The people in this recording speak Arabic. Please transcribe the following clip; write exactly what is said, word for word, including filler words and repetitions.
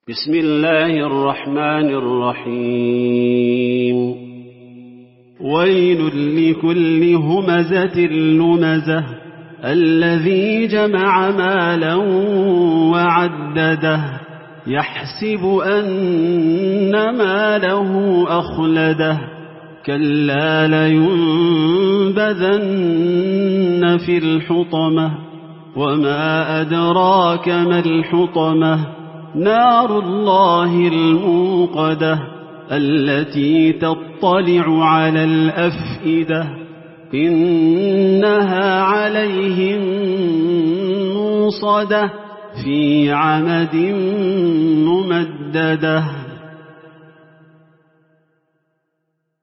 بسم الله الرحمن الرحيم ويل لكل همزة لمزة الذي جمع مالا وعدده يحسب أن ماله أخلده كلا لينبذن في الحطمة وما أدراك ما الحطمة نار الله الموقدة التي تطلع على الأفئدة إنها عليهم موصدة في عمد ممددة.